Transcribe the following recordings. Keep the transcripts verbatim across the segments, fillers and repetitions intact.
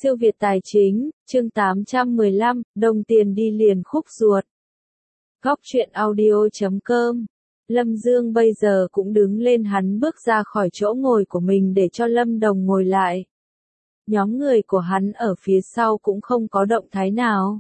Siêu Việt Tài Chính, chương tám trăm mười lăm, đồng tiền đi liền khúc ruột. Góc truyện audio chấm com. Lâm Dương bây giờ cũng đứng lên, hắn bước ra khỏi chỗ ngồi của mình để cho Lâm Đồng ngồi lại. Nhóm người của hắn ở phía sau cũng không có động thái nào.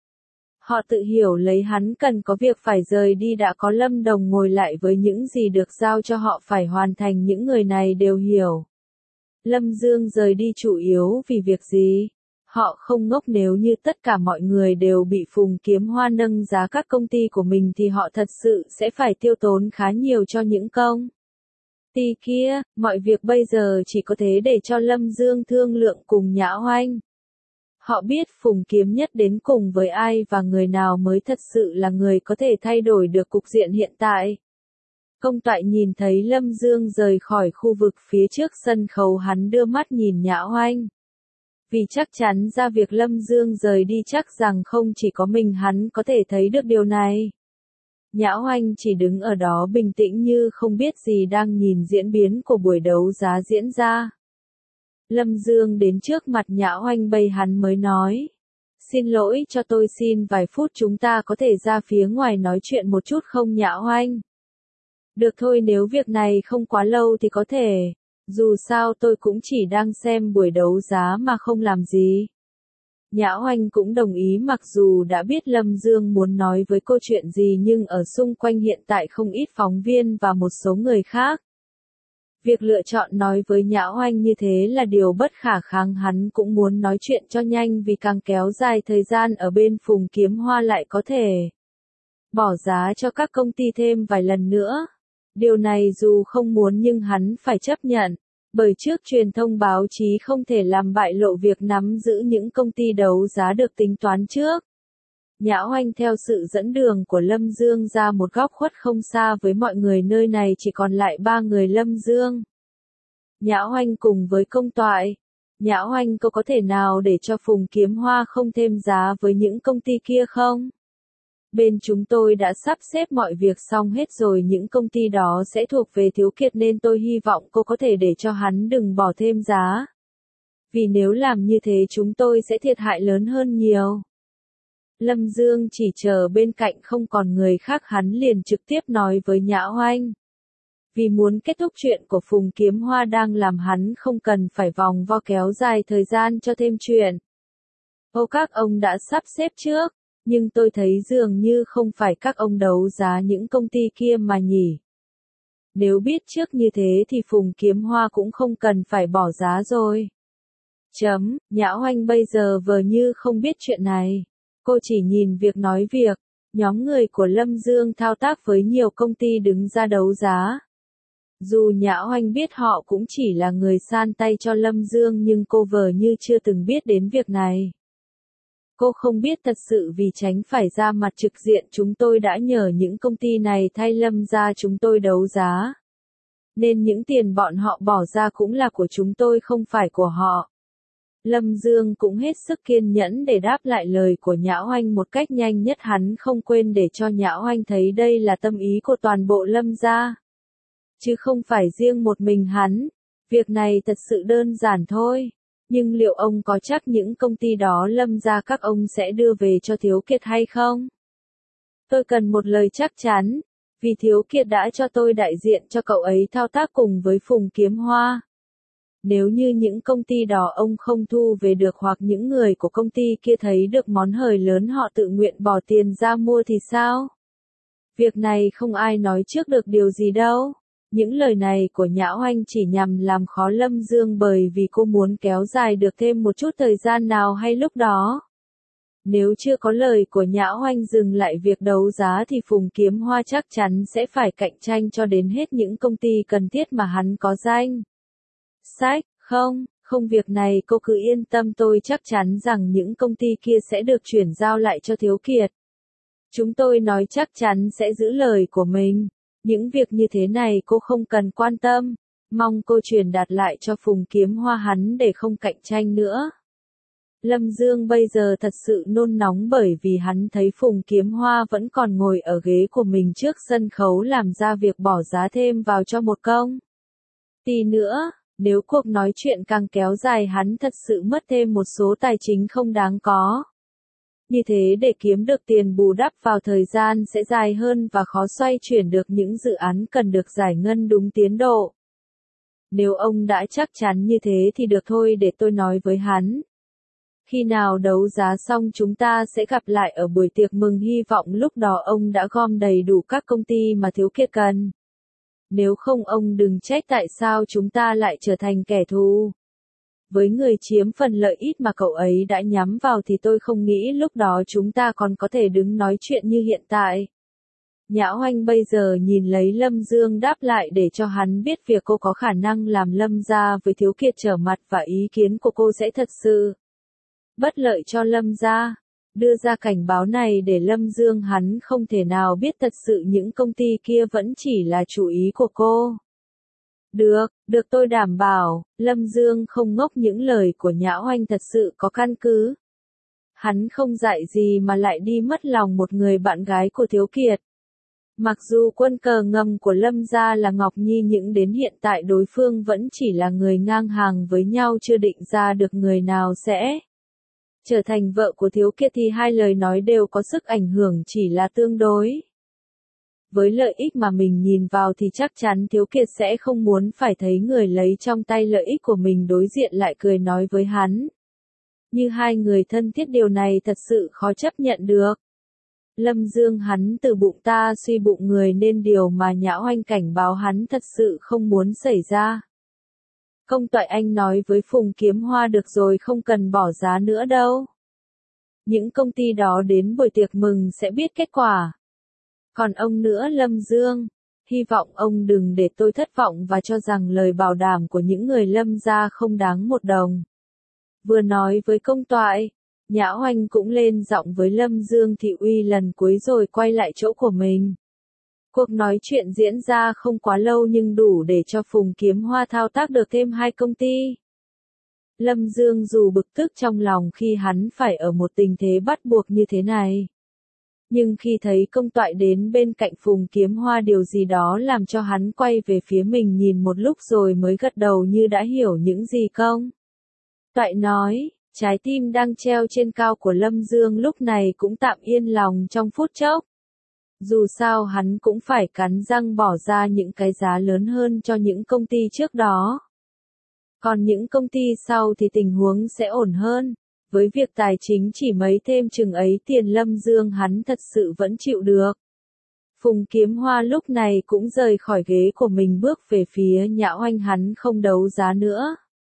Họ tự hiểu lấy hắn cần có việc phải rời đi, đã có Lâm Đồng ngồi lại với những gì được giao cho họ phải hoàn thành, những người này đều hiểu. Lâm Dương rời đi chủ yếu vì việc gì? Họ không ngốc, nếu như tất cả mọi người đều bị Phùng Kiếm Hoa nâng giá các công ty của mình thì họ thật sự sẽ phải tiêu tốn khá nhiều cho những công ty kia. Mọi việc bây giờ chỉ có thế để cho Lâm Dương thương lượng cùng Nhã Oanh. Họ biết Phùng Kiếm Nhất đến cùng với ai và người nào mới thật sự là người có thể thay đổi được cục diện hiện tại. Công Toại nhìn thấy Lâm Dương rời khỏi khu vực phía trước sân khấu, hắn đưa mắt nhìn Nhã Oanh. Vì chắc chắn ra việc Lâm Dương rời đi chắc rằng không chỉ có mình hắn có thể thấy được điều này. Nhã Oanh chỉ đứng ở đó bình tĩnh như không biết gì, đang nhìn diễn biến của buổi đấu giá diễn ra. Lâm Dương đến trước mặt Nhã Oanh bày hắn mới nói. Xin lỗi, cho tôi xin vài phút, chúng ta có thể ra phía ngoài nói chuyện một chút không Nhã Oanh? Được thôi, nếu việc này không quá lâu thì có thể. Dù sao tôi cũng chỉ đang xem buổi đấu giá mà không làm gì. Nhã Oanh cũng đồng ý, mặc dù đã biết Lâm Dương muốn nói với cô chuyện gì nhưng ở xung quanh hiện tại không ít phóng viên và một số người khác. Việc lựa chọn nói với Nhã Oanh như thế là điều bất khả kháng, hắn cũng muốn nói chuyện cho nhanh vì càng kéo dài thời gian ở bên Phùng Kiếm Hoa lại có thể bỏ giá cho các công ty thêm vài lần nữa. Điều này dù không muốn nhưng hắn phải chấp nhận, bởi trước truyền thông báo chí không thể làm bại lộ việc nắm giữ những công ty đấu giá được tính toán trước. Nhã Oanh theo sự dẫn đường của Lâm Dương ra một góc khuất không xa với mọi người, nơi này chỉ còn lại ba người Lâm Dương, Nhã Oanh cùng với Công Toại. Nhã Oanh, cô có thể nào để cho Phùng Kiếm Hoa không thêm giá với những công ty kia không? Bên chúng tôi đã sắp xếp mọi việc xong hết rồi, những công ty đó sẽ thuộc về Thiếu Kiệt nên tôi hy vọng cô có thể để cho hắn đừng bỏ thêm giá. Vì nếu làm như thế chúng tôi sẽ thiệt hại lớn hơn nhiều. Lâm Dương chỉ chờ bên cạnh không còn người khác, hắn liền trực tiếp nói với Nhã Oanh. Vì muốn kết thúc chuyện của Phùng Kiếm Hoa đang làm hắn không cần phải vòng vo kéo dài thời gian cho thêm chuyện. Ô, các ông đã sắp xếp trước. Nhưng tôi thấy dường như không phải các ông đấu giá những công ty kia mà nhỉ. Nếu biết trước như thế thì Phùng Kiếm Hoa cũng không cần phải bỏ giá rồi. Chấm, Nhã Oanh bây giờ vờ như không biết chuyện này. Cô chỉ nhìn việc nói việc. Nhóm người của Lâm Dương thao tác với nhiều công ty đứng ra đấu giá. Dù Nhã Oanh biết họ cũng chỉ là người san tay cho Lâm Dương nhưng cô vờ như chưa từng biết đến việc này. Cô không biết thật sự, vì tránh phải ra mặt trực diện chúng tôi đã nhờ những công ty này thay Lâm ra chúng tôi đấu giá. Nên những tiền bọn họ bỏ ra cũng là của chúng tôi không phải của họ. Lâm Dương cũng hết sức kiên nhẫn để đáp lại lời của Nhã Oanh một cách nhanh nhất, hắn không quên để cho Nhã Oanh thấy đây là tâm ý của toàn bộ Lâm gia. Chứ không phải riêng một mình hắn. Việc này thật sự đơn giản thôi. Nhưng liệu ông có chắc những công ty đó Lâm gia các ông sẽ đưa về cho Thiếu Kiệt hay không? Tôi cần một lời chắc chắn, vì Thiếu Kiệt đã cho tôi đại diện cho cậu ấy thao tác cùng với Phùng Kiếm Hoa. Nếu như những công ty đó ông không thu về được hoặc những người của công ty kia thấy được món hời lớn họ tự nguyện bỏ tiền ra mua thì sao? Việc này không ai nói trước được điều gì đâu. Những lời này của Nhã Oanh chỉ nhằm làm khó Lâm Dương bởi vì cô muốn kéo dài được thêm một chút thời gian nào hay lúc đó. Nếu chưa có lời của Nhã Oanh dừng lại việc đấu giá thì Phùng Kiếm Hoa chắc chắn sẽ phải cạnh tranh cho đến hết những công ty cần thiết mà hắn có danh sách. Không, không, việc này cô cứ yên tâm, tôi chắc chắn rằng những công ty kia sẽ được chuyển giao lại cho Thiếu Kiệt. Chúng tôi nói chắc chắn sẽ giữ lời của mình. Những việc như thế này cô không cần quan tâm, mong cô truyền đạt lại cho Phùng Kiếm Hoa hắn để không cạnh tranh nữa. Lâm Dương bây giờ thật sự nôn nóng bởi vì hắn thấy Phùng Kiếm Hoa vẫn còn ngồi ở ghế của mình trước sân khấu làm ra việc bỏ giá thêm vào cho một công ty nữa. Nếu cuộc nói chuyện càng kéo dài hắn thật sự mất thêm một số tài chính không đáng có. Như thế để kiếm được tiền bù đắp vào thời gian sẽ dài hơn và khó xoay chuyển được những dự án cần được giải ngân đúng tiến độ. Nếu ông đã chắc chắn như thế thì được thôi, để tôi nói với hắn. Khi nào đấu giá xong chúng ta sẽ gặp lại ở buổi tiệc mừng, hy vọng lúc đó ông đã gom đầy đủ các công ty mà Thiếu Kiệt cần. Nếu không ông đừng trách tại sao chúng ta lại trở thành kẻ thù. Với người chiếm phần lợi ít mà cậu ấy đã nhắm vào thì tôi không nghĩ lúc đó chúng ta còn có thể đứng nói chuyện như hiện tại. Nhã Oanh bây giờ nhìn lấy Lâm Dương đáp lại để cho hắn biết việc cô có khả năng làm Lâm gia với Thiếu Kiệt trở mặt và ý kiến của cô sẽ thật sự bất lợi cho Lâm gia. Đưa ra cảnh báo này để Lâm Dương hắn không thể nào biết thật sự những công ty kia vẫn chỉ là chủ ý của cô. Được, được tôi đảm bảo, Lâm Dương không ngốc, những lời của Nhã Oanh thật sự có căn cứ. Hắn không dạy gì mà lại đi mất lòng một người bạn gái của Thiếu Kiệt. Mặc dù quân cờ ngầm của Lâm gia là Ngọc Nhi nhưng đến hiện tại đối phương vẫn chỉ là người ngang hàng với nhau, chưa định ra được người nào sẽ trở thành vợ của Thiếu Kiệt thì hai lời nói đều có sức ảnh hưởng chỉ là tương đối. Với lợi ích mà mình nhìn vào thì chắc chắn Thiếu Kiệt sẽ không muốn phải thấy người lấy trong tay lợi ích của mình đối diện lại cười nói với hắn. Như hai người thân thiết, điều này thật sự khó chấp nhận được. Lâm Dương hắn từ bụng ta suy bụng người nên điều mà Nhã Oanh cảnh báo hắn thật sự không muốn xảy ra. Công Toại, anh nói với Phùng Kiếm Hoa được rồi, không cần bỏ giá nữa đâu. Những công ty đó đến buổi tiệc mừng sẽ biết kết quả. Còn ông nữa Lâm Dương, hy vọng ông đừng để tôi thất vọng và cho rằng lời bảo đảm của những người Lâm gia không đáng một đồng. Vừa nói với Công Toại, Nhã Oanh cũng lên giọng với Lâm Dương Thị Uy lần cuối rồi quay lại chỗ của mình. Cuộc nói chuyện diễn ra không quá lâu nhưng đủ để cho Phùng Kiếm Hoa thao tác được thêm hai công ty. Lâm Dương dù bực tức trong lòng khi hắn phải ở một tình thế bắt buộc như thế này. Nhưng khi thấy Công Toại đến bên cạnh Phùng Kiếm Hoa, điều gì đó làm cho hắn quay về phía mình nhìn một lúc rồi mới gật đầu như đã hiểu những gì Công Toại nói. Trái tim đang treo trên cao của Lâm Dương lúc này cũng tạm yên lòng trong phút chốc. Dù sao hắn cũng phải cắn răng bỏ ra những cái giá lớn hơn cho những công ty trước đó. Còn những công ty sau thì tình huống sẽ ổn hơn. Với việc tài chính chỉ mấy thêm chừng ấy tiền, Lâm Dương hắn thật sự vẫn chịu được. Phùng Kiếm Hoa lúc này cũng rời khỏi ghế của mình bước về phía Nhã Oanh, hắn không đấu giá nữa.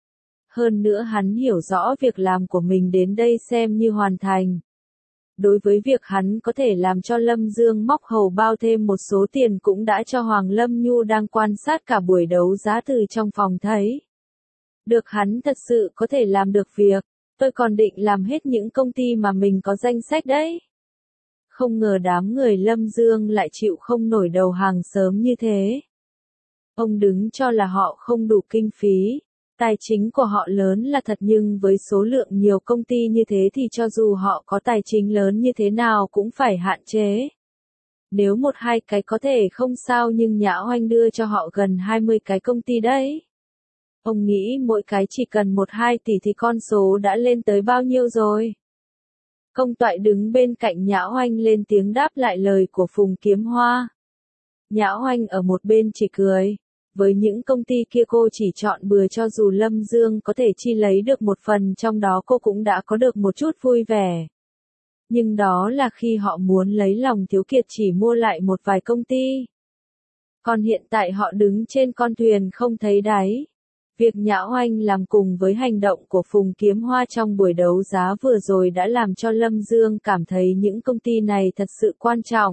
Hơn nữa hắn hiểu rõ việc làm của mình đến đây xem như hoàn thành. Đối với việc hắn có thể làm cho Lâm Dương móc hầu bao thêm một số tiền cũng đã cho Hoàng Lâm Nhu đang quan sát cả buổi đấu giá từ trong phòng thấy. Được, hắn thật sự có thể làm được việc. Tôi còn định làm hết những công ty mà mình có danh sách đấy. Không ngờ đám người Lâm Dương lại chịu không nổi đầu hàng sớm như thế. Ông đứng cho là họ không đủ kinh phí. Tài chính của họ lớn là thật nhưng với số lượng nhiều công ty như thế thì cho dù họ có tài chính lớn như thế nào cũng phải hạn chế. Nếu một hai cái có thể không sao nhưng Nhã Oanh đưa cho họ gần hai mươi cái công ty đấy. Ông nghĩ mỗi cái chỉ cần một hai tỷ thì con số đã lên tới bao nhiêu rồi. Công Toại đứng bên cạnh Nhã Oanh lên tiếng đáp lại lời của Phùng Kiếm Hoa. Nhã Oanh ở một bên chỉ cười. Với những công ty kia cô chỉ chọn bừa, cho dù Lâm Dương có thể chi lấy được một phần trong đó cô cũng đã có được một chút vui vẻ. Nhưng đó là khi họ muốn lấy lòng Thiếu Kiệt chỉ mua lại một vài công ty. Còn hiện tại họ đứng trên con thuyền không thấy đáy. Việc Nhã Oanh làm cùng với hành động của Phùng Kiếm Hoa trong buổi đấu giá vừa rồi đã làm cho Lâm Dương cảm thấy những công ty này thật sự quan trọng.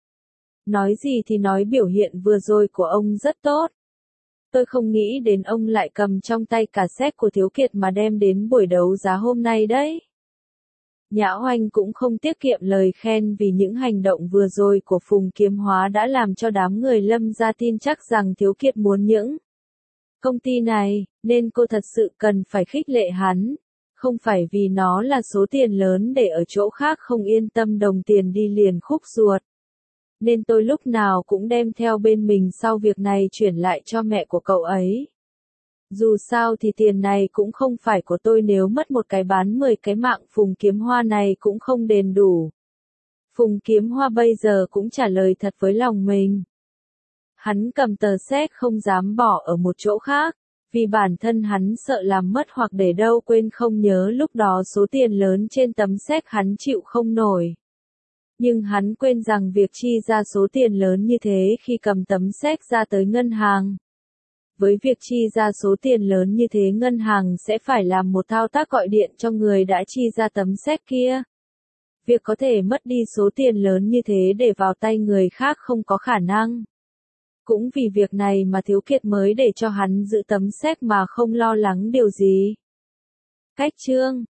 Nói gì thì nói, biểu hiện vừa rồi của ông rất tốt. Tôi không nghĩ đến ông lại cầm trong tay cả séc của Thiếu Kiệt mà đem đến buổi đấu giá hôm nay đấy. Nhã Oanh cũng không tiết kiệm lời khen vì những hành động vừa rồi của Phùng Kiếm Hoa đã làm cho đám người Lâm gia tin chắc rằng Thiếu Kiệt muốn những công ty này, nên cô thật sự cần phải khích lệ hắn. Không phải vì nó là số tiền lớn để ở chỗ khác không yên tâm đồng tiền đi liền khúc ruột. Nên tôi lúc nào cũng đem theo bên mình sau việc này chuyển lại cho mẹ của cậu ấy. Dù sao thì tiền này cũng không phải của tôi, nếu mất một cái bán mười cái mạng Phùng Kiếm Hoa này cũng không đền đủ. Phùng Kiếm Hoa bây giờ cũng trả lời thật với lòng mình. Hắn cầm tờ séc không dám bỏ ở một chỗ khác, vì bản thân hắn sợ làm mất hoặc để đâu quên không nhớ lúc đó số tiền lớn trên tấm séc hắn chịu không nổi. Nhưng hắn quên rằng việc chi ra số tiền lớn như thế khi cầm tấm séc ra tới ngân hàng. Với việc chi ra số tiền lớn như thế, ngân hàng sẽ phải làm một thao tác gọi điện cho người đã chi ra tấm séc kia. Việc có thể mất đi số tiền lớn như thế để vào tay người khác không có khả năng. Cũng vì việc này mà Thiếu Kiệt mới để cho hắn giữ tấm séc mà không lo lắng điều gì. Cách chương